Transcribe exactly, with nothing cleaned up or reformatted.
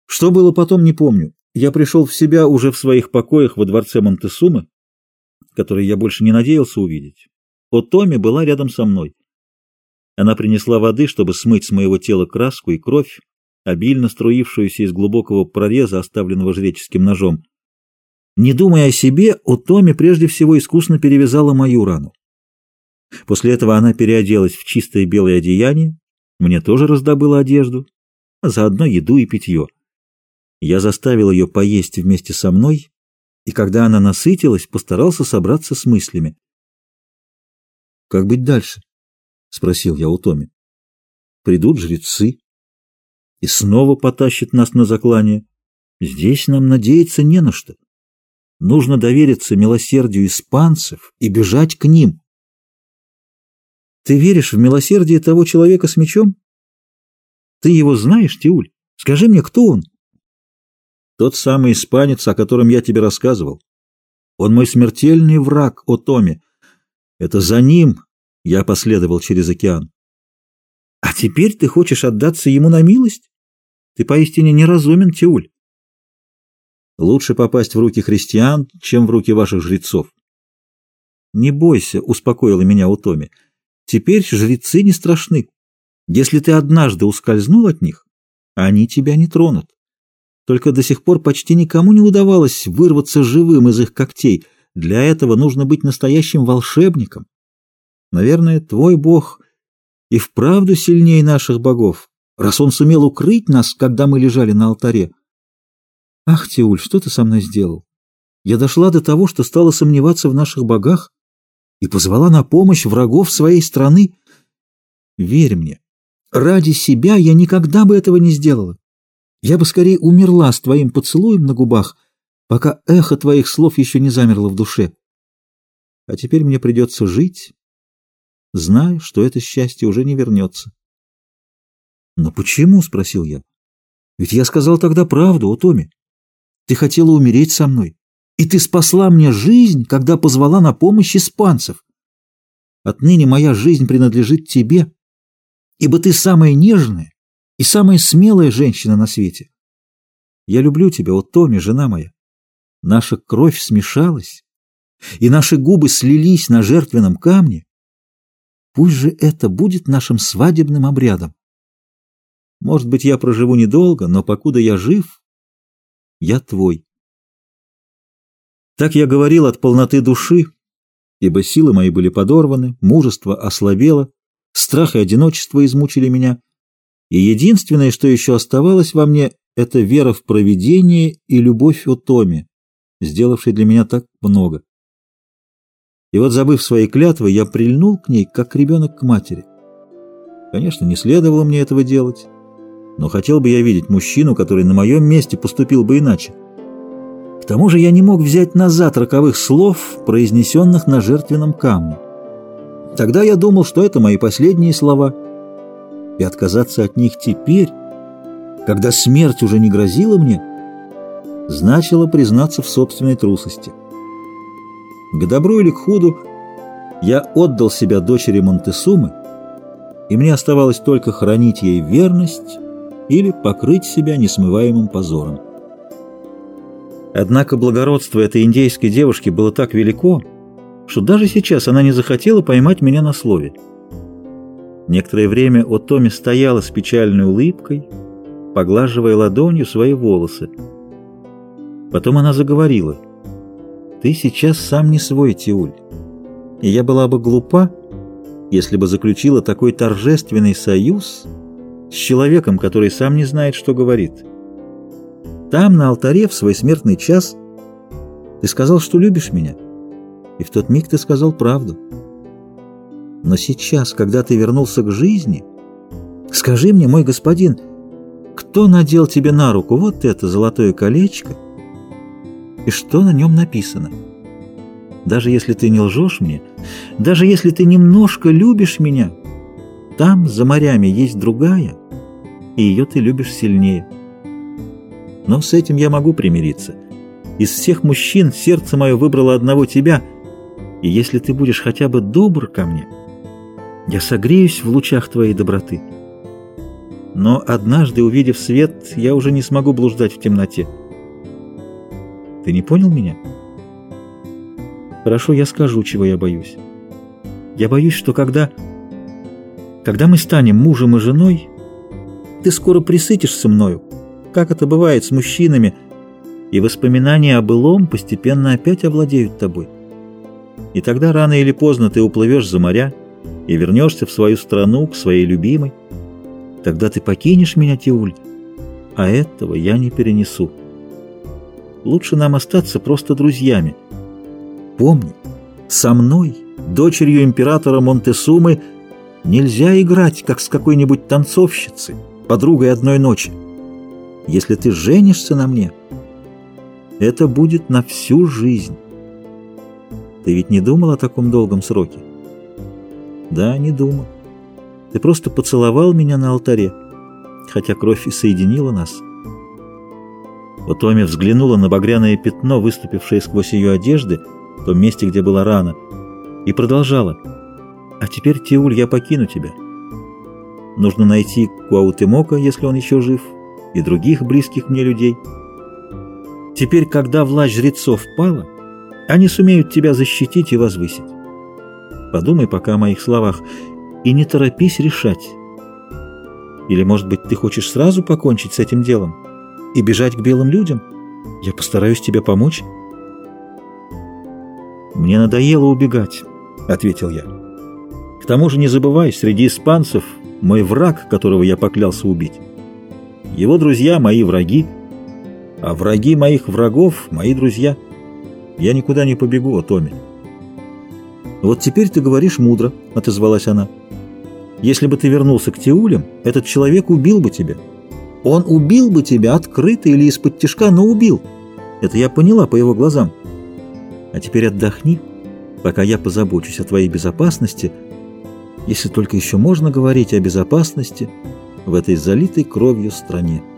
Что было потом, не помню. Я пришел в себя уже в своих покоях во дворце Монтесумы, который я больше не надеялся увидеть. Отоми была рядом со мной. Она принесла воды, чтобы смыть с моего тела краску и кровь, обильно струившуюся из глубокого прореза, оставленного жреческим ножом. Не думая о себе, Отоми прежде всего искусно перевязала мою рану. После этого она переоделась в чистое белое одеяние, мне тоже раздобыла одежду, а заодно еду и питье. Я заставил ее поесть вместе со мной, и когда она насытилась, постарался собраться с мыслями. «Как быть дальше?» — спросил я у Томи. «Придут жрецы и снова потащат нас на заклание. Здесь нам надеяться не на что. Нужно довериться милосердию испанцев и бежать к ним». «Ты веришь в милосердие того человека с мечом? Ты его знаешь, Тиуль? Скажи мне, кто он?» «Тот самый испанец, о котором я тебе рассказывал. Он мой смертельный враг, о Томи. Это за ним я последовал через океан». «А теперь ты хочешь отдаться ему на милость? Ты поистине неразумен, Тиуль». «Лучше попасть в руки христиан, чем в руки ваших жрецов». «Не бойся», — успокоила меня Отоми. «Теперь жрецы не страшны. Если ты однажды ускользнул от них, они тебя не тронут. Только до сих пор почти никому не удавалось вырваться живым из их когтей. Для этого нужно быть настоящим волшебником. Наверное, твой бог и вправду сильнее наших богов, раз он сумел укрыть нас, когда мы лежали на алтаре. Ах, Тиуль, что ты со мной сделал? Я дошла до того, что стала сомневаться в наших богах и позвала на помощь врагов своей страны. Верь мне, ради себя я никогда бы этого не сделала. Я бы скорее умерла с твоим поцелуем на губах, пока эхо твоих слов еще не замерло в душе. А теперь мне придется жить, зная, что это счастье уже не вернется. — Но почему? — спросил я. — Ведь я сказал тогда правду, о Томи. Ты хотела умереть со мной, и ты спасла мне жизнь, когда позвала на помощь испанцев. Отныне моя жизнь принадлежит тебе, ибо ты самая нежная и самая смелая женщина на свете. Я люблю тебя, о Томи, жена моя. Наша кровь смешалась, и наши губы слились на жертвенном камне. Пусть же это будет нашим свадебным обрядом. Может быть, я проживу недолго, но покуда я жив, я твой». Так я говорил от полноты души, ибо силы мои были подорваны, мужество ослабело, страх и одиночество измучили меня, и единственное, что еще оставалось во мне, это вера в провидение и любовь о Томи, сделавшей для меня так много. И вот, забыв свои клятвы, я прильнул к ней, как ребенок к матери. Конечно, не следовало мне этого делать, но хотел бы я видеть мужчину, который на моем месте поступил бы иначе. К тому же я не мог взять назад роковых слов, произнесенных на жертвенном камне. Тогда я думал, что это мои последние слова, и отказаться от них теперь, когда смерть уже не грозила мне, значило признаться в собственной трусости. К добру или к худу я отдал себя дочери Монтесумы, и мне оставалось только хранить ей верность или покрыть себя несмываемым позором. Однако благородство этой индейской девушки было так велико, что даже сейчас она не захотела поймать меня на слове. Некоторое время Отоми стояла с печальной улыбкой, поглаживая ладонью свои волосы. Потом она заговорила. «Ты сейчас сам не свой, Тиуль, и я была бы глупа, если бы заключила такой торжественный союз с человеком, который сам не знает, что говорит. Там, на алтаре, в свой смертный час, ты сказал, что любишь меня, и в тот миг ты сказал правду. Но сейчас, когда ты вернулся к жизни, скажи мне, мой господин, кто надел тебе на руку вот это золотое колечко, и что на нем написано? Даже если ты не лжешь мне, даже если ты немножко любишь меня, там, за морями, есть другая, и ее ты любишь сильнее. Но с этим я могу примириться. Из всех мужчин сердце мое выбрало одного тебя, и если ты будешь хотя бы добр ко мне, я согреюсь в лучах твоей доброты». Но однажды, увидев свет, я уже не смогу блуждать в темноте. Ты не понял меня? Хорошо, я скажу, чего я боюсь. Я боюсь, что когда... Когда мы станем мужем и женой, ты скоро пресытишься мною, как это бывает с мужчинами, и воспоминания о былом постепенно опять овладеют тобой. И тогда рано или поздно ты уплывешь за моря и вернешься в свою страну, к своей любимой. Тогда ты покинешь меня, Тиуль, а этого я не перенесу. Лучше нам остаться просто друзьями. Помни, со мной, дочерью императора Монтесумы, нельзя играть, как с какой-нибудь танцовщицей, подругой одной ночи. Если ты женишься на мне, это будет на всю жизнь. Ты ведь не думал о таком долгом сроке? Да, не думал. Ты просто поцеловал меня на алтаре, хотя кровь и соединила нас. Вот Томи взглянула на багряное пятно, выступившее сквозь ее одежды, в том месте, где была рана, и продолжала. А теперь, Тиуль, я покину тебя. Нужно найти Куаутемока, если он еще жив, и других близких мне людей. Теперь, когда власть жрецов пала, они сумеют тебя защитить и возвысить. Подумай пока о моих словах и не торопись решать. Или, может быть, ты хочешь сразу покончить с этим делом и бежать к белым людям? Я постараюсь тебе помочь. Мне надоело убегать, — ответил я. К тому же не забывай, среди испанцев мой враг, которого я поклялся убить. Его друзья — мои враги, а враги моих врагов — мои друзья. Я никуда не побегу, Томми. Вот теперь ты говоришь мудро, — отозвалась она. Если бы ты вернулся к Тиулям, этот человек убил бы тебя. Он убил бы тебя открыто или из-под тишка, но убил. Это я поняла по его глазам. А теперь отдохни, пока я позабочусь о твоей безопасности, если только еще можно говорить о безопасности в этой залитой кровью стране.